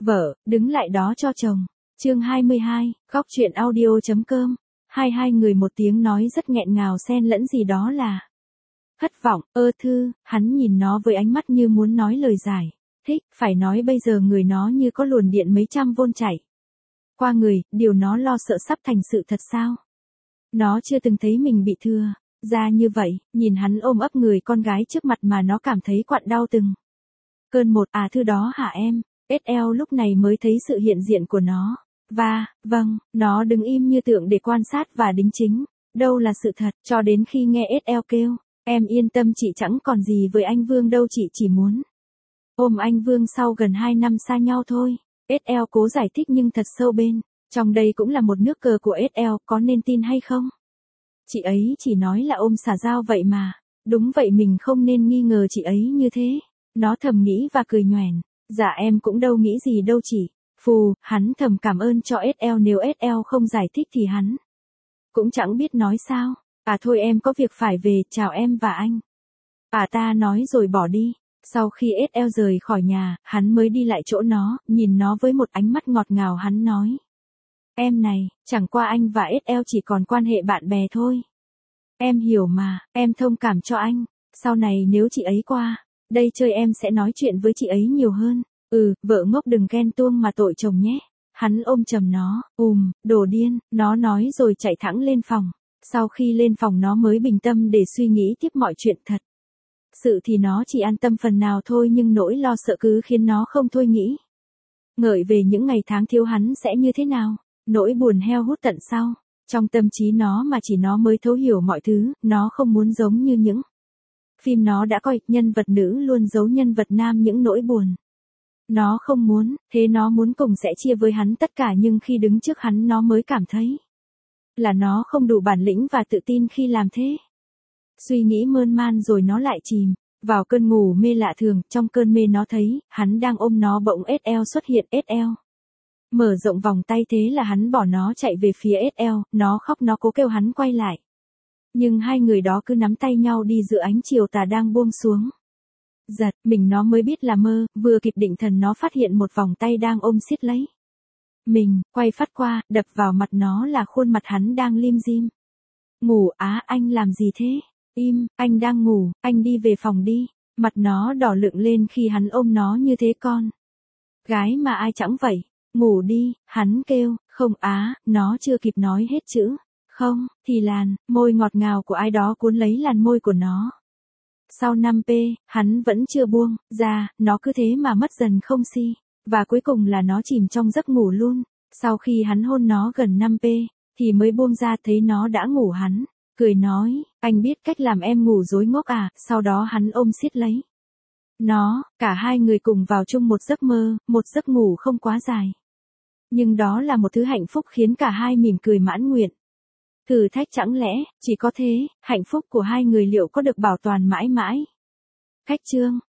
Vợ, đứng lại đó cho chồng. Chương 22, góc chuyện audio.com. Hai người một tiếng nói rất nghẹn ngào xen lẫn gì đó là thất vọng. Thư, hắn nhìn nó với ánh mắt như muốn nói lời giải thích, phải nói bây giờ người nó như có luồn điện mấy trăm vôn chảy qua người, điều nó lo sợ sắp thành sự thật sao? Nó chưa từng thấy mình bị thưa ra như vậy, nhìn hắn ôm ấp người con gái trước mặt mà nó cảm thấy quặn đau từng cơn một. Thư đó hả em? SL lúc này mới thấy sự hiện diện của nó. Vâng, nó đứng im như tượng để quan sát và đính chính. Đâu là sự thật, cho đến khi nghe SL kêu, em yên tâm chị chẳng còn gì với anh Vương đâu, chị chỉ muốn ôm anh Vương sau gần 2 năm xa nhau thôi. SL cố giải thích nhưng thật sâu bên trong đây cũng là một nước cờ của SL, có nên tin hay không? Chị ấy chỉ nói là ôm xả dao vậy mà. Đúng vậy, mình không nên nghi ngờ chị ấy như thế. Nó thầm nghĩ và cười nhoẻn. Dạ em cũng đâu nghĩ gì đâu chị. Phù, hắn thầm cảm ơn cho SL, nếu SL không giải thích thì hắn cũng chẳng biết nói sao. Thôi em có việc phải về, chào em và anh. Ta nói rồi bỏ đi. Sau khi SL rời khỏi nhà, hắn mới đi lại chỗ nó, nhìn nó với một ánh mắt ngọt ngào, hắn nói. Em này, chẳng qua anh và SL chỉ còn quan hệ bạn bè thôi. Em hiểu mà, em thông cảm cho anh. Sau này nếu chị ấy qua đây chơi em sẽ nói chuyện với chị ấy nhiều hơn. Vợ ngốc đừng ghen tuông mà tội chồng nhé. Hắn ôm chầm nó, đồ điên, nó nói rồi chạy thẳng lên phòng. Sau khi lên phòng nó mới bình tâm để suy nghĩ tiếp mọi chuyện thật. Sự thì nó chỉ an tâm phần nào thôi, nhưng nỗi lo sợ cứ khiến nó không thôi nghĩ ngợi về những ngày tháng thiếu hắn sẽ như thế nào. Nỗi buồn heo hút tận sau. Trong tâm trí nó mà chỉ nó mới thấu hiểu mọi thứ, nó không muốn giống như những phim nó đã coi, nhân vật nữ luôn giấu nhân vật nam những nỗi buồn. Nó không muốn, thế nó muốn cùng sẽ chia với hắn tất cả, nhưng khi đứng trước hắn nó mới cảm thấy là nó không đủ bản lĩnh và tự tin khi làm thế. Suy nghĩ mơn man rồi nó lại chìm vào cơn ngủ mê lạ thường. Trong cơn mê nó thấy hắn đang ôm nó, bỗng SL xuất hiện. SL mở rộng vòng tay, thế là hắn bỏ nó chạy về phía SL. Nó khóc, nó cố kêu hắn quay lại, nhưng hai người đó cứ nắm tay nhau đi giữa ánh chiều tà đang buông xuống. Giật mình nó mới biết là mơ, vừa kịp định thần nó phát hiện một vòng tay đang ôm siết lấy mình, quay phát qua, đập vào mặt nó là khuôn mặt hắn đang lim dim. Ngủ anh làm gì thế? Im, anh đang ngủ, anh đi về phòng đi. Mặt nó đỏ lựng lên khi hắn ôm nó như thế. Con gái mà ai chẳng vậy. Ngủ đi, hắn kêu. Không, nó chưa kịp nói hết chữ không, thì làn môi ngọt ngào của ai đó cuốn lấy làn môi của nó. Sau 5p, hắn vẫn chưa buông ra, nó cứ thế mà mất dần không si. Và cuối cùng là nó chìm trong giấc ngủ luôn. Sau khi hắn hôn nó gần 5p, thì mới buông ra, thấy nó đã ngủ. Hắn cười nói, anh biết cách làm em ngủ dối ngốc à? Sau đó hắn ôm siết lấy nó, cả hai người cùng vào chung một giấc mơ, một giấc ngủ không quá dài. Nhưng đó là một thứ hạnh phúc khiến cả hai mỉm cười mãn nguyện. Thử thách chẳng lẽ, chỉ có thế, hạnh phúc của hai người liệu có được bảo toàn mãi mãi? Khách chương.